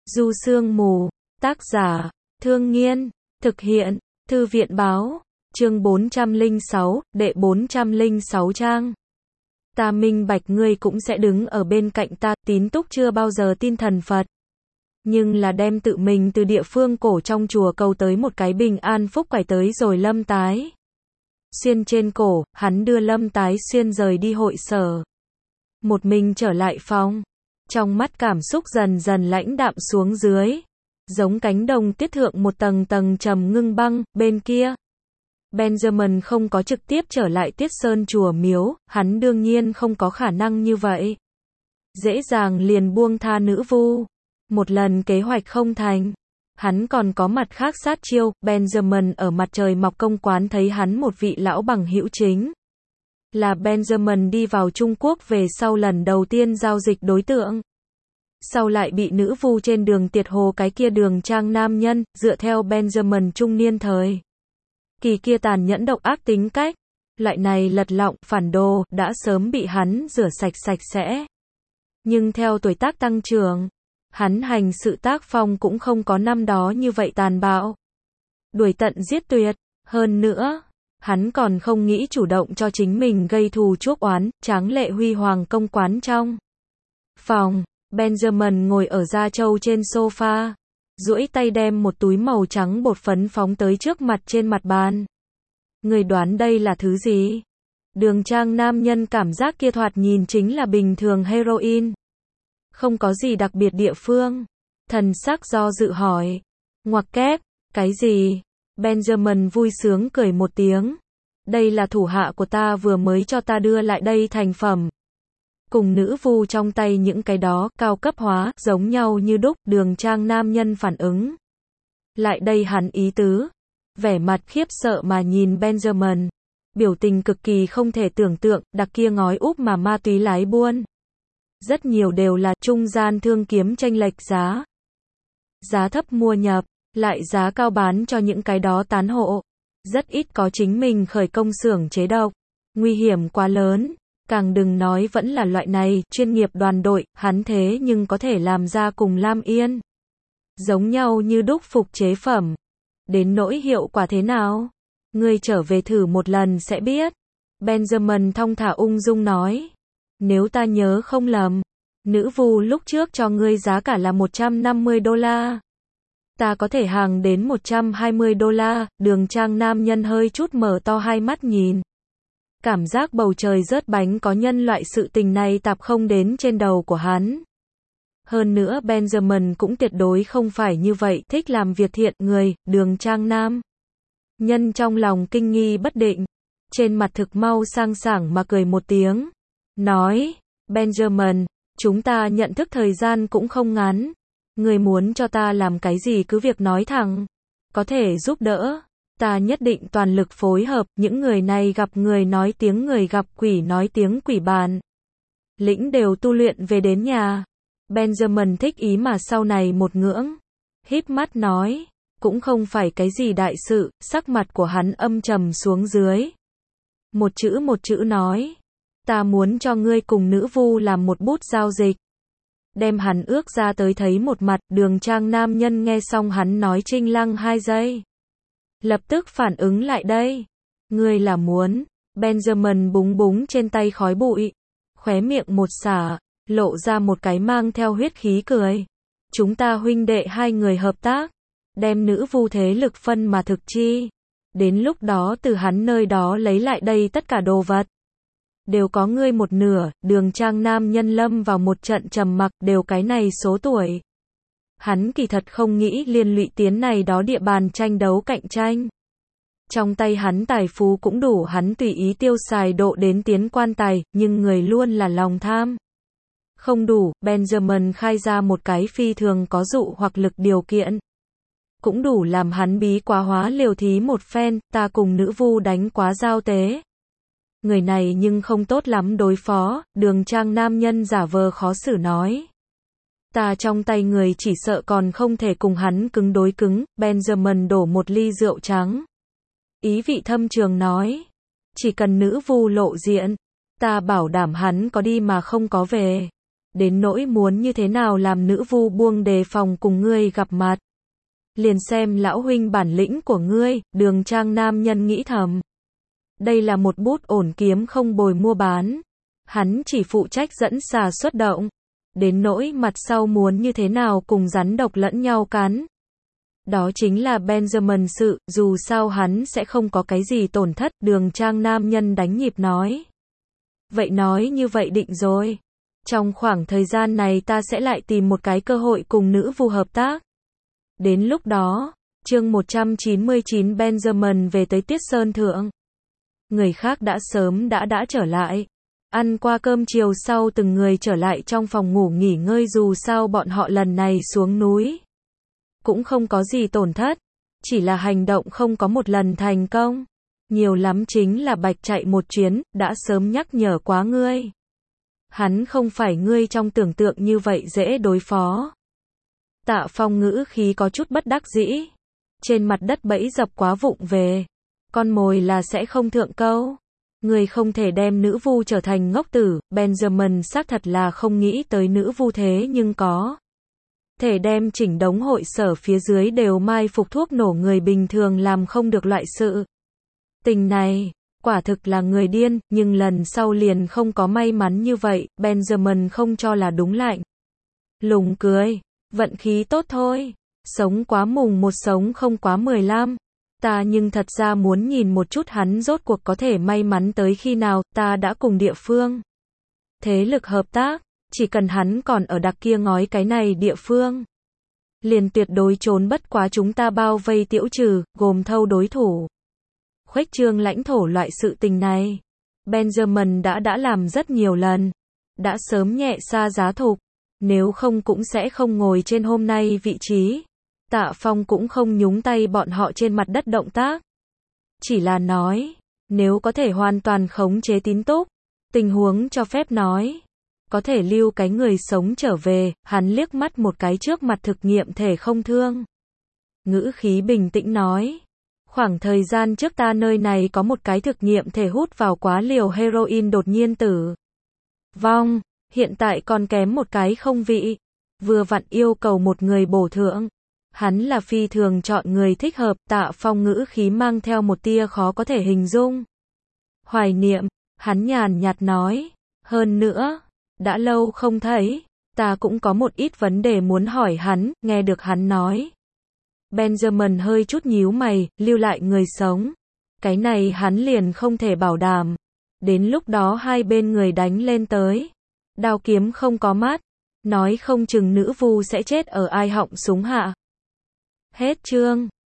Du Sương Mù, tác giả, Thương Nghiên, thực hiện, Thư viện báo, chương 406, đệ 406 trang. Ta minh bạch ngươi cũng sẽ đứng ở bên cạnh ta, tín túc chưa bao giờ tin thần Phật. Nhưng là đem tự mình từ địa phương cổ trong chùa cầu tới một cái bình an phúc quải tới rồi Lâm Tái Xuyên trên cổ, hắn đưa Lâm Tái Xuyên rời đi hội sở. Một mình trở lại phòng. Trong mắt cảm xúc dần dần lãnh đạm xuống dưới. Giống cánh đồng tuyết thượng một tầng tầng trầm ngưng băng, bên kia. Benjamin không có trực tiếp trở lại Tiết Sơn chùa miếu, hắn đương nhiên không có khả năng như vậy. Dễ dàng liền buông tha nữ vu. Một lần kế hoạch không thành. Hắn còn có mặt khác sát chiêu, Benjamin ở mặt trời mọc công quán thấy hắn một vị lão bằng hữu chính. Là Benjamin đi vào Trung Quốc về sau lần đầu tiên giao dịch đối tượng. Sau lại bị nữ vu trên đường tiệt hồ cái kia đường trang nam nhân, dựa theo Benjamin trung niên thời. Kỳ kia tàn nhẫn độc ác tính cách. Loại này lật lọng, phản đồ, đã sớm bị hắn rửa sạch sạch sẽ. Nhưng theo tuổi tác tăng trưởng, hắn hành sự tác phong cũng không có năm đó như vậy tàn bạo. Đuổi tận giết tuyệt, hơn nữa. Hắn còn không nghĩ chủ động cho chính mình gây thù chuốc oán, tráng lệ huy hoàng công quán trong phòng. Benjamin ngồi ở da trâu trên sofa, duỗi tay đem một túi màu trắng bột phấn phóng tới trước mặt trên mặt bàn. Người đoán đây là thứ gì? Đường trang nam nhân cảm giác kia thoạt nhìn chính là bình thường heroin. Không có gì đặc biệt địa phương. Thần sắc do dự hỏi. Ngoặc kép, cái gì? Benjamin vui sướng cười một tiếng. Đây là thủ hạ của ta vừa mới cho ta đưa lại đây thành phẩm. Cùng nữ vu trong tay những cái đó, cao cấp hóa, giống nhau như đúc, đường trang nam nhân phản ứng. Lại đây hắn ý tứ. Vẻ mặt khiếp sợ mà nhìn Benjamin. Biểu tình cực kỳ không thể tưởng tượng, đặc kia ngói úp mà ma túy lái buôn. Rất nhiều đều là trung gian thương kiếm chênh lệch giá. Giá thấp mua nhập, lại giá cao bán cho những cái đó tán hộ. Rất ít có chính mình khởi công xưởng chế độc. Nguy hiểm quá lớn. Càng đừng nói vẫn là loại này, chuyên nghiệp đoàn đội, hắn thế nhưng có thể làm ra cùng Lam Yên. Giống nhau như đúc phục chế phẩm. Đến nỗi hiệu quả thế nào? Ngươi trở về thử một lần sẽ biết. Benjamin thong thả ung dung nói. Nếu ta nhớ không lầm, nữ vu lúc trước cho ngươi giá cả là $150. Ta có thể hàng đến $120, đường trang nam nhân hơi chút mở to hai mắt nhìn. Cảm giác bầu trời rớt bánh có nhân loại sự tình này tạp không đến trên đầu của hắn. Hơn nữa Benjamin cũng tuyệt đối không phải như vậy, thích làm việc thiện người, đường trang nam. Nhân trong lòng kinh nghi bất định, trên mặt thực mau sang sảng mà cười một tiếng. Nói, Benjamin, chúng ta nhận thức thời gian cũng không ngắn. Người muốn cho ta làm cái gì cứ việc nói thẳng. Có thể giúp đỡ. Ta nhất định toàn lực phối hợp, những người này gặp người nói tiếng người gặp quỷ nói tiếng quỷ bàn. Lĩnh đều tu luyện về đến nhà. Benjamin thích ý mà sau này một ngưỡng. Híp mắt nói, cũng không phải cái gì đại sự, sắc mặt của hắn âm trầm xuống dưới. Một chữ nói, ta muốn cho ngươi cùng nữ vu làm một bút giao dịch. Đem hắn ước ra tới thấy một mặt, đường trang nam nhân nghe xong hắn nói trinh lăng 2 giây. Lập tức phản ứng lại đây. Ngươi là muốn. Benjamin búng búng trên tay khói bụi. Khóe miệng một xả, lộ ra một cái mang theo huyết khí cười. Chúng ta huynh đệ hai người hợp tác. Đem nữ vu thế lực phân mà thực chi. Đến lúc đó từ hắn nơi đó lấy lại đây tất cả đồ vật. Đều có ngươi một nửa, đường trang nam nhân lâm vào một trận trầm mặc, đều cái này số tuổi. Hắn kỳ thật không nghĩ liên lụy tiến này đó địa bàn tranh đấu cạnh tranh. Trong tay hắn tài phú cũng đủ hắn tùy ý tiêu xài độ đến tiến quan tài, nhưng người luôn là lòng tham. Không đủ, Benjamin khai ra một cái phi thường có dụ hoặc lực điều kiện. Cũng đủ làm hắn bí quá hóa liều thí một phen, ta cùng nữ vu đánh quá giao tế. Người này nhưng không tốt lắm đối phó, đường trang nam nhân giả vờ khó xử nói. Ta trong tay người chỉ sợ còn không thể cùng hắn cứng đối cứng, Benjamin đổ một ly rượu trắng. Ý vị thâm trường nói. Chỉ cần nữ vu lộ diện, ta bảo đảm hắn có đi mà không có về. đến nỗi muốn như thế nào làm nữ vu buông đề phòng cùng ngươi gặp mặt. Liền xem lão huynh bản lĩnh của ngươi, Đường Trang nam nhân nghĩ thầm. Đây là một bút ổn kiếm không bồi mua bán. Hắn chỉ phụ trách dẫn xà xuất động. Đến nỗi mặt sau muốn như thế nào cùng rắn độc lẫn nhau cắn. Đó chính là Benjamin sự, dù sao hắn sẽ không có cái gì tổn thất, Đường Trang nam nhân đánh nhịp nói. Vậy nói như vậy định rồi. Trong khoảng thời gian này ta sẽ lại tìm một cái cơ hội cùng nữ vu hợp tác. Đến lúc đó, chương 199 Benjamin về tới Tiết Sơn Thượng. Người khác đã sớm đã trở lại. Ăn qua cơm chiều sau từng người trở lại trong phòng ngủ nghỉ ngơi dù sao bọn họ lần này xuống núi. Cũng không có gì tổn thất. Chỉ là hành động không có một lần thành công. Nhiều lắm chính là Bạch chạy một chuyến, đã sớm nhắc nhở quá ngươi. Hắn không phải ngươi trong tưởng tượng như vậy dễ đối phó. Tạ Phong ngữ khí có chút bất đắc dĩ. Trên mặt đất bẫy dập quá vụng về. Con mồi là sẽ không thượng câu. Người không thể đem nữ vu trở thành ngốc tử. Benjamin xác thật là không nghĩ tới nữ vu thế nhưng có thể đem chỉnh đống hội sở phía dưới đều mai phục thuốc nổ người bình thường làm không được loại sự tình này. Quả thực là người điên, nhưng lần sau liền không có may mắn như vậy. Benjamin không cho là đúng lạnh lùng cười. Vận khí tốt thôi. Sống quá mùng 1 sống không quá 15. Ta nhưng thật ra muốn nhìn một chút hắn rốt cuộc có thể may mắn tới khi nào. Ta đã cùng địa phương thế lực hợp tác. Chỉ cần hắn còn ở đặc kia ngói cái này địa phương, liền tuyệt đối trốn bất quá chúng ta bao vây tiễu trừ, gồm thâu đối thủ. Khuếch trương lãnh thổ loại sự tình này. Benjamin đã làm rất nhiều lần. Đã sớm nhẹ xa giá thục. Nếu không cũng sẽ không ngồi trên hôm nay vị trí. Tạ Phong cũng không nhúng tay bọn họ trên mặt đất động tác. Chỉ là nói, nếu có thể hoàn toàn khống chế tín túc, tình huống cho phép nói, có thể lưu cái người sống trở về. Hắn liếc mắt một cái trước mặt thực nghiệm thể không thương. Ngữ khí bình tĩnh nói, khoảng thời gian trước ta nơi này có một cái thực nghiệm thể hút vào quá liều heroin đột nhiên tử vong. Hiện tại còn kém một cái không vị. Vừa vặn yêu cầu một người bổ thượng. Hắn là phi thường chọn người thích hợp. Tạ Phong ngữ khí mang theo một tia khó có thể hình dung. Hoài niệm. Hắn nhàn nhạt nói. Hơn nữa, đã lâu không thấy. Ta cũng có một ít vấn đề muốn hỏi hắn. Nghe được hắn nói. Benjamin hơi chút nhíu mày. Lưu lại người sống. Cái này hắn liền không thể bảo đảm. Đến lúc đó hai bên người đánh lên tới. Đao kiếm không có mắt. Nói không chừng nữ vu sẽ chết ở ai họng súng hạ. Hết chương.